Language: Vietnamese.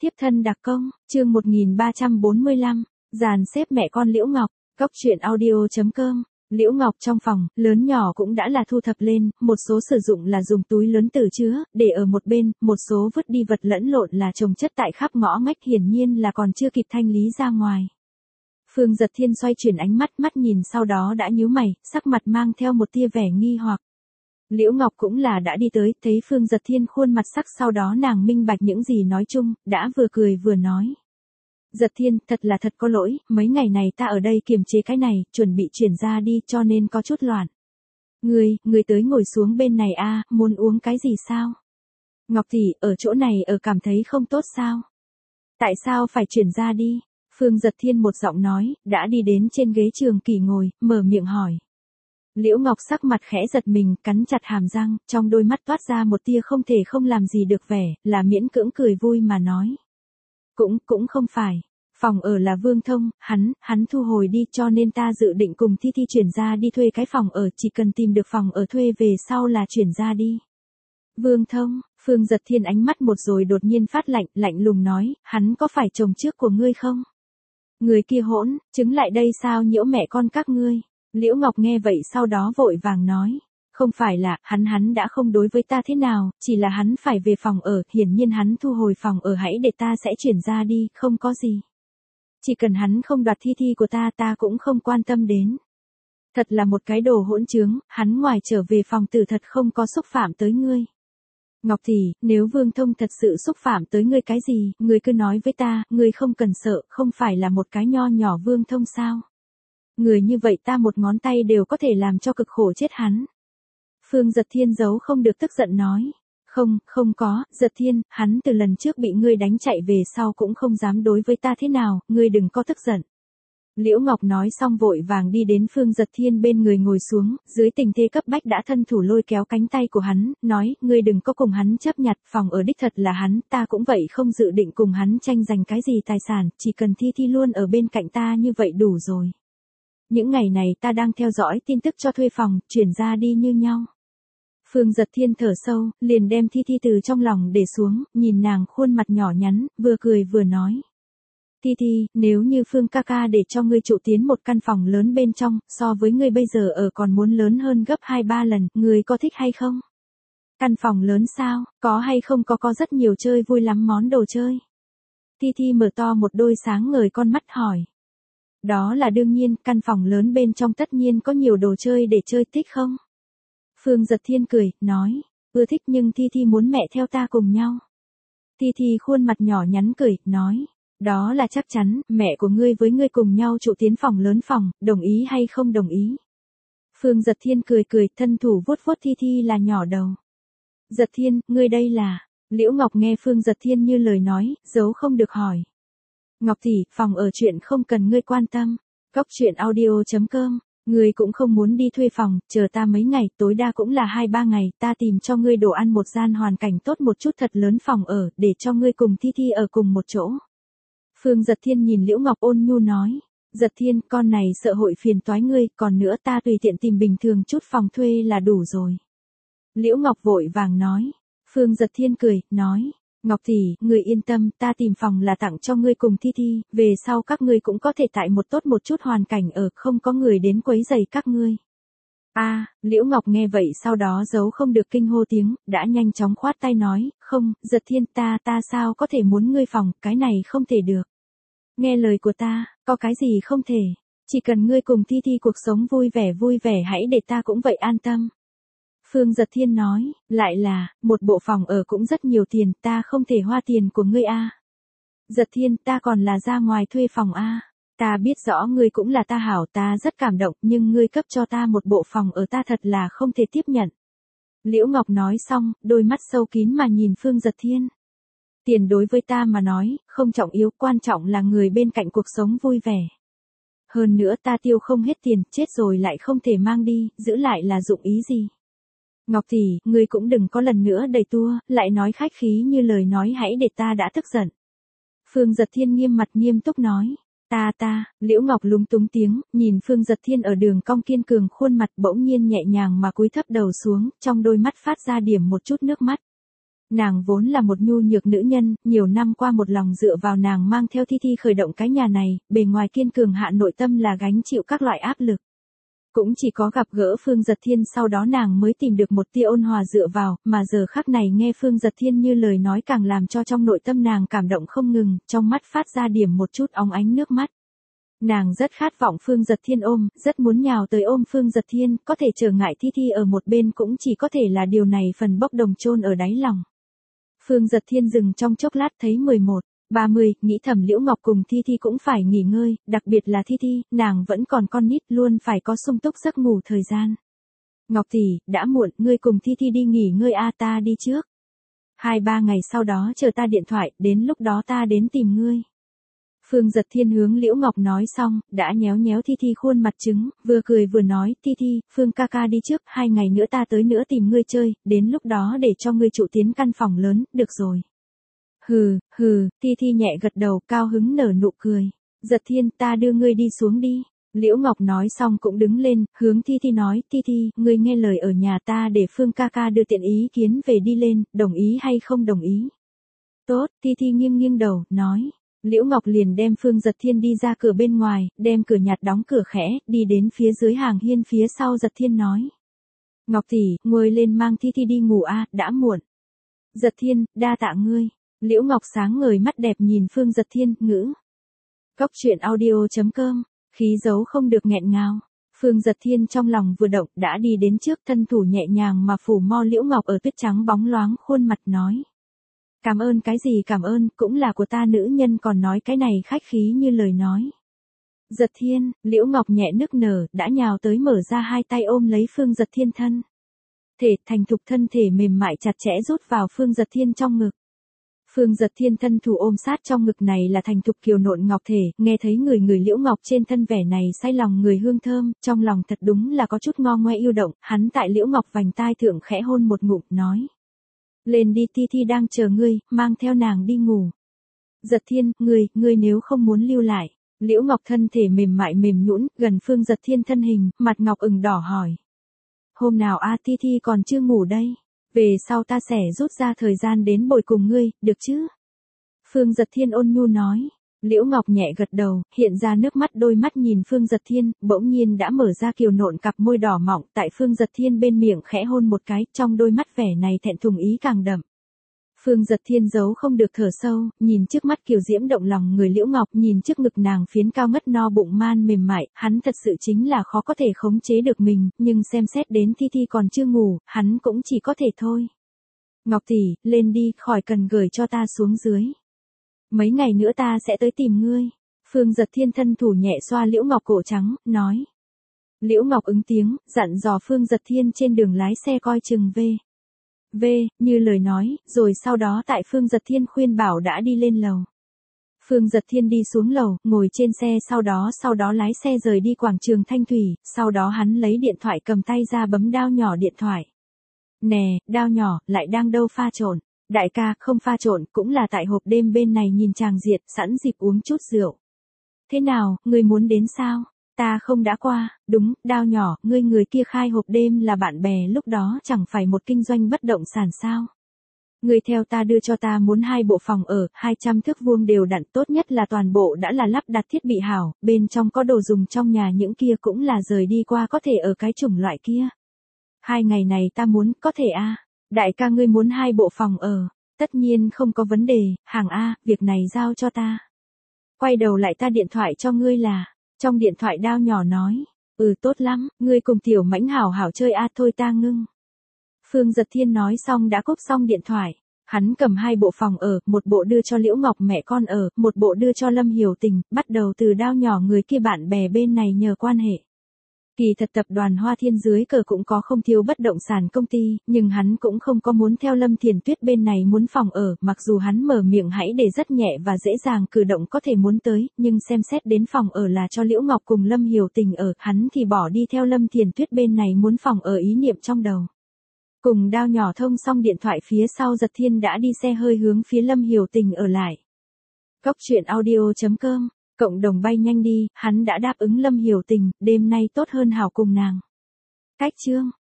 Tiếp thân đặc công, chương 1345, dàn xếp mẹ con Liễu Ngọc, Cốc truyện audio.com. Liễu Ngọc trong phòng, lớn nhỏ cũng đã là thu thập lên, một số sử dụng là dùng túi lớn tử chứa, để ở một bên, một số vứt đi vật lẫn lộn là chồng chất tại khắp ngõ ngách, hiển nhiên là còn chưa kịp thanh lý ra ngoài. Phương Giật Thiên xoay chuyển ánh mắt nhìn sau đó đã nhíu mày, sắc mặt mang theo một tia vẻ nghi hoặc. Liễu Ngọc cũng là đã đi tới, thấy Phương Giật Thiên khuôn mặt sắc, sau đó nàng minh bạch những gì nói chung, đã vừa cười vừa nói. Giật Thiên, thật có lỗi, mấy ngày này ta ở đây kiềm chế cái này, chuẩn bị chuyển ra đi cho nên có chút loạn. Người tới ngồi xuống bên này a, muốn uống cái gì sao? Ngọc tỷ, ở chỗ này ở cảm thấy không tốt sao? Tại sao phải chuyển ra đi? Phương Giật Thiên một giọng nói, đã đi đến trên ghế trường kỳ ngồi, mở miệng hỏi. Liễu Ngọc sắc mặt khẽ giật mình, cắn chặt hàm răng, trong đôi mắt toát ra một tia không thể không làm gì được vẻ, là miễn cưỡng cười vui mà nói. Cũng không phải. Phòng ở là Vương Thông, hắn thu hồi đi cho nên ta dự định cùng Thi Thi chuyển ra đi thuê cái phòng ở, chỉ cần tìm được phòng ở thuê về sau là chuyển ra đi. Vương Thông, Phương Giật Thiên ánh mắt một rồi đột nhiên phát lạnh lùng nói, hắn có phải chồng trước của ngươi không? Người kia hỗn, chứng lại đây sao nhiễu mẹ con các ngươi? Liễu Ngọc nghe vậy sau đó vội vàng nói. Không phải là, hắn đã không đối với ta thế nào, chỉ là hắn phải về phòng ở, hiển nhiên hắn thu hồi phòng ở, hãy để ta sẽ chuyển ra đi, không có gì. Chỉ cần hắn không đoạt Thi Thi của ta cũng không quan tâm đến. Thật là một cái đồ hỗn trướng, hắn ngoài trở về phòng tử thật không có xúc phạm tới ngươi. Ngọc tỷ, nếu Vương Thông thật sự xúc phạm tới ngươi cái gì, ngươi cứ nói với ta, ngươi không cần sợ, không phải là một cái nho nhỏ Vương Thông sao? Người như vậy ta một ngón tay đều có thể làm cho cực khổ chết hắn. Phương Giật Thiên giấu không được tức giận nói. Không có, Giật Thiên, hắn từ lần trước bị ngươi đánh chạy về sau cũng không dám đối với ta thế nào, ngươi đừng có tức giận. Liễu Ngọc nói xong vội vàng đi đến Phương Giật Thiên bên người ngồi xuống, dưới tình thế cấp bách đã thân thủ lôi kéo cánh tay của hắn, nói, ngươi đừng có cùng hắn chấp nhặt, phòng ở đích thật là hắn, ta cũng vậy không dự định cùng hắn tranh giành cái gì tài sản, chỉ cần Thi Thi luôn ở bên cạnh ta như vậy đủ rồi. Những ngày này ta đang theo dõi tin tức cho thuê phòng, chuyển ra đi như nhau. Phương Giật Thiên thở sâu, liền đem Thi Thi từ trong lòng để xuống, nhìn nàng khuôn mặt nhỏ nhắn, vừa cười vừa nói. Thi Thi, nếu như Phương ca ca để cho ngươi trụ tiến một căn phòng lớn bên trong, so với ngươi bây giờ ở còn muốn lớn hơn gấp 2-3 lần, ngươi có thích hay không? Căn phòng lớn sao, có hay không có rất nhiều chơi vui lắm món đồ chơi. Thi Thi mở to một đôi sáng ngời con mắt hỏi. Đó là đương nhiên, căn phòng lớn bên trong tất nhiên có nhiều đồ chơi để chơi, thích không? Phương Giật Thiên cười, nói, ưa thích nhưng Thi Thi muốn mẹ theo ta cùng nhau. Thi Thi khuôn mặt nhỏ nhắn cười, nói, đó là chắc chắn, mẹ của ngươi với ngươi cùng nhau trụ tiến phòng lớn phòng, đồng ý hay không đồng ý? Phương Giật Thiên cười, thân thủ vuốt Thi Thi là nhỏ đầu. Giật Thiên, ngươi đây là, Liễu Ngọc nghe Phương Giật Thiên như lời nói, giấu không được hỏi. Ngọc tỷ, phòng ở chuyện không cần ngươi quan tâm, Cốc truyện audio.com. Ngươi cũng không muốn đi thuê phòng, chờ ta mấy ngày, tối đa cũng là 2-3 ngày, ta tìm cho ngươi đồ ăn một gian hoàn cảnh tốt một chút thật lớn phòng ở, để cho ngươi cùng Thi Thi ở cùng một chỗ. Phương Giật Thiên nhìn Liễu Ngọc ôn nhu nói, Giật Thiên, con này sợ hội phiền toái ngươi, còn nữa ta tùy tiện tìm bình thường chút phòng thuê là đủ rồi. Liễu Ngọc vội vàng nói, Phương Giật Thiên cười, nói, Ngọc tỷ, ngươi yên tâm, ta tìm phòng là tặng cho ngươi cùng Thi Thi, về sau các ngươi cũng có thể tại một tốt một chút hoàn cảnh ở, không có người đến quấy rầy các ngươi. Liễu Ngọc nghe vậy sau đó giấu không được kinh hô tiếng, đã nhanh chóng khoát tay nói, không, Giật Thiên, ta sao có thể muốn ngươi phòng, cái này không thể được. Nghe lời của ta, có cái gì không thể, chỉ cần ngươi cùng Thi Thi cuộc sống vui vẻ hãy để ta cũng vậy an tâm. Phương Giật Thiên nói, lại là, một bộ phòng ở cũng rất nhiều tiền, ta không thể hoa tiền của ngươi a. Giật Thiên, ta còn là ra ngoài thuê phòng a. Ta biết rõ ngươi cũng là ta hảo, ta rất cảm động, nhưng ngươi cấp cho ta một bộ phòng ở ta thật là không thể tiếp nhận. Liễu Ngọc nói xong, đôi mắt sâu kín mà nhìn Phương Giật Thiên. Tiền đối với ta mà nói, không trọng yếu, quan trọng là người bên cạnh cuộc sống vui vẻ. Hơn nữa ta tiêu không hết tiền, chết rồi lại không thể mang đi, giữ lại là dụng ý gì. Ngọc tỷ, ngươi cũng đừng có lần nữa đẩy tua, lại nói khách khí như lời nói hãy để ta đã tức giận. Phương Giật Thiên nghiêm mặt nghiêm túc nói, Liễu Ngọc lúng túng tiếng, nhìn Phương Giật Thiên ở đường cong kiên cường khuôn mặt bỗng nhiên nhẹ nhàng mà cúi thấp đầu xuống, trong đôi mắt phát ra điểm một chút nước mắt. Nàng vốn là một nhu nhược nữ nhân, nhiều năm qua một lòng dựa vào nàng mang theo Thi Thi khởi động cái nhà này, bề ngoài kiên cường hạ nội tâm là gánh chịu các loại áp lực. Cũng chỉ có gặp gỡ Phương Giật Thiên sau đó nàng mới tìm được một tia ôn hòa dựa vào, mà giờ khắc này nghe Phương Giật Thiên như lời nói càng làm cho trong nội tâm nàng cảm động không ngừng, trong mắt phát ra điểm một chút óng ánh nước mắt. Nàng rất khát vọng Phương Giật Thiên ôm, rất muốn nhào tới ôm Phương Giật Thiên, có thể trở ngại Thi Thi ở một bên cũng chỉ có thể là điều này phần bốc đồng chôn ở đáy lòng. Phương Giật Thiên dừng trong chốc lát thấy 11:30, nghĩ thầm Liễu Ngọc cùng Thi Thi cũng phải nghỉ ngơi, đặc biệt là Thi Thi, nàng vẫn còn con nít luôn phải có sung túc giấc ngủ thời gian. Ngọc tỷ, đã muộn, ngươi cùng Thi Thi đi nghỉ ngơi a, ta đi trước. 2-3 ngày sau đó chờ ta điện thoại, đến lúc đó ta đến tìm ngươi. Phương Giật Thiên hướng Liễu Ngọc nói xong, đã nhéo nhéo Thi Thi khuôn mặt trứng, vừa cười vừa nói, Thi Thi, Phương ca ca đi trước, 2 ngày nữa ta tới nữa tìm ngươi chơi, đến lúc đó để cho ngươi trụ tiến căn phòng lớn, được rồi. Hừ, Thi Thi nhẹ gật đầu, cao hứng nở nụ cười. Giật Thiên, ta đưa ngươi đi xuống đi. Liễu Ngọc nói xong cũng đứng lên, hướng Thi Thi nói, Thi Thi, ngươi nghe lời ở nhà ta để Phương ca ca đưa tiện ý kiến về đi lên, đồng ý hay không đồng ý? Tốt, Thi Thi nghiêng đầu, nói. Liễu Ngọc liền đem Phương Giật Thiên đi ra cửa bên ngoài, đem cửa nhặt đóng cửa khẽ, đi đến phía dưới hàng hiên phía sau Giật Thiên nói. Ngọc tỷ, ngồi lên mang Thi Thi đi ngủ a, đã muộn. Giật Thiên, đa tạ ngươi. Liễu Ngọc sáng ngời mắt đẹp nhìn Phương Giật Thiên, ngữ. Cốc truyện audio.com, khí dấu không được nghẹn ngào. Phương Giật Thiên trong lòng vừa động đã đi đến trước, thân thủ nhẹ nhàng mà phủ mo Liễu Ngọc ở tuyết trắng bóng loáng khuôn mặt nói. Cảm ơn cái gì cảm ơn, cũng là của ta nữ nhân còn nói cái này khách khí như lời nói. Giật Thiên, Liễu Ngọc nhẹ nức nở, đã nhào tới mở ra hai tay ôm lấy Phương Giật Thiên thân. Thành thục thân thể mềm mại chặt chẽ rút vào Phương Giật Thiên trong ngực. Phương Giật Thiên thân thủ ôm sát trong ngực này là thành thục kiều nộn ngọc thể, nghe thấy người Liễu Ngọc trên thân vẻ này say lòng người hương thơm, trong lòng thật đúng là có chút ngo ngoe yêu động, hắn tại Liễu Ngọc vành tai thượng khẽ hôn một ngụm, nói. Lên đi, Thi Thi đang chờ ngươi, mang theo nàng đi ngủ. Giật Thiên, ngươi nếu không muốn lưu lại. Liễu Ngọc thân thể mềm mại mềm nhũn, gần Phương Giật Thiên thân hình, mặt ngọc ửng đỏ hỏi. Hôm nào a, Thi Thi còn chưa ngủ đây. Về sau ta sẽ rút ra thời gian đến bồi cùng ngươi, được chứ? Phương Giật Thiên ôn nhu nói. Liễu Ngọc nhẹ gật đầu, hiện ra nước mắt, đôi mắt nhìn Phương Giật Thiên, bỗng nhiên đã mở ra kiều nộn cặp môi đỏ mọng, tại Phương Giật Thiên bên miệng khẽ hôn một cái, trong đôi mắt vẻ này thẹn thùng ý càng đậm. Phương Giật Thiên giấu không được thở sâu, nhìn trước mắt kiều diễm động lòng người Liễu Ngọc, nhìn trước ngực nàng phiến cao ngất no bụng man mềm mại, hắn thật sự chính là khó có thể khống chế được mình, nhưng xem xét đến Thi Thi còn chưa ngủ, hắn cũng chỉ có thể thôi. Ngọc tỷ, lên đi, khỏi cần gửi cho ta xuống dưới. Mấy ngày nữa ta sẽ tới tìm ngươi. Phương Giật Thiên thân thủ nhẹ xoa Liễu Ngọc cổ trắng, nói. Liễu Ngọc ứng tiếng, dặn dò Phương Giật Thiên trên đường lái xe coi chừng như lời nói, rồi sau đó tại Phương Giật Thiên khuyên bảo đã đi lên lầu. Phương Giật Thiên đi xuống lầu, ngồi trên xe sau đó lái xe rời đi quảng trường Thanh Thủy, sau đó hắn lấy điện thoại cầm tay ra bấm đao nhỏ điện thoại. Nè, đao nhỏ, lại đang đâu pha trộn? Đại ca, không pha trộn, cũng là tại hộp đêm bên này nhìn chàng diệt, sẵn dịp uống chút rượu. Thế nào, ngươi muốn đến sao? Ta không đã qua, đúng, đao nhỏ, người kia khai hộp đêm là bạn bè lúc đó chẳng phải một kinh doanh bất động sản sao? Ngươi theo ta đưa cho ta muốn 2 bộ phòng ở, 200 thước vuông đều đặn, tốt nhất là toàn bộ đã là lắp đặt thiết bị hảo, bên trong có đồ dùng trong nhà, những kia cũng là rời đi qua có thể ở cái chủng loại kia. 2 ngày này ta muốn, có thể a. Đại ca ngươi muốn 2 bộ phòng ở, tất nhiên không có vấn đề, hàng a, việc này giao cho ta. Quay đầu lại ta điện thoại cho ngươi là. Trong điện thoại đao nhỏ nói, tốt lắm, ngươi cùng tiểu mãnh hảo hảo chơi a, thôi ta ngưng. Phương Giật Thiên nói xong đã cúp xong điện thoại, hắn cầm 2 bộ phòng ở, một bộ đưa cho Liễu Ngọc mẹ con ở, một bộ đưa cho Lâm Hiểu Tình, bắt đầu từ đao nhỏ người kia bạn bè bên này nhờ quan hệ. Kỳ thật tập đoàn Hoa Thiên dưới cờ cũng có không thiếu bất động sản công ty, nhưng hắn cũng không có muốn theo Lâm Thiền Tuyết bên này muốn phòng ở, mặc dù hắn mở miệng hãy để rất nhẹ và dễ dàng cử động có thể muốn tới, nhưng xem xét đến phòng ở là cho Liễu Ngọc cùng Lâm Hiểu Tình ở, hắn thì bỏ đi theo Lâm Thiền Tuyết bên này muốn phòng ở ý niệm trong đầu. Cùng đao nhỏ thông xong điện thoại phía sau Giật Thiên đã đi xe hơi hướng phía Lâm Hiểu Tình ở lại. Cốc truyện audio.com, cộng đồng bay nhanh đi, hắn đã đáp ứng Lâm Hiểu Tình, đêm nay tốt hơn hảo cùng nàng. Cách chương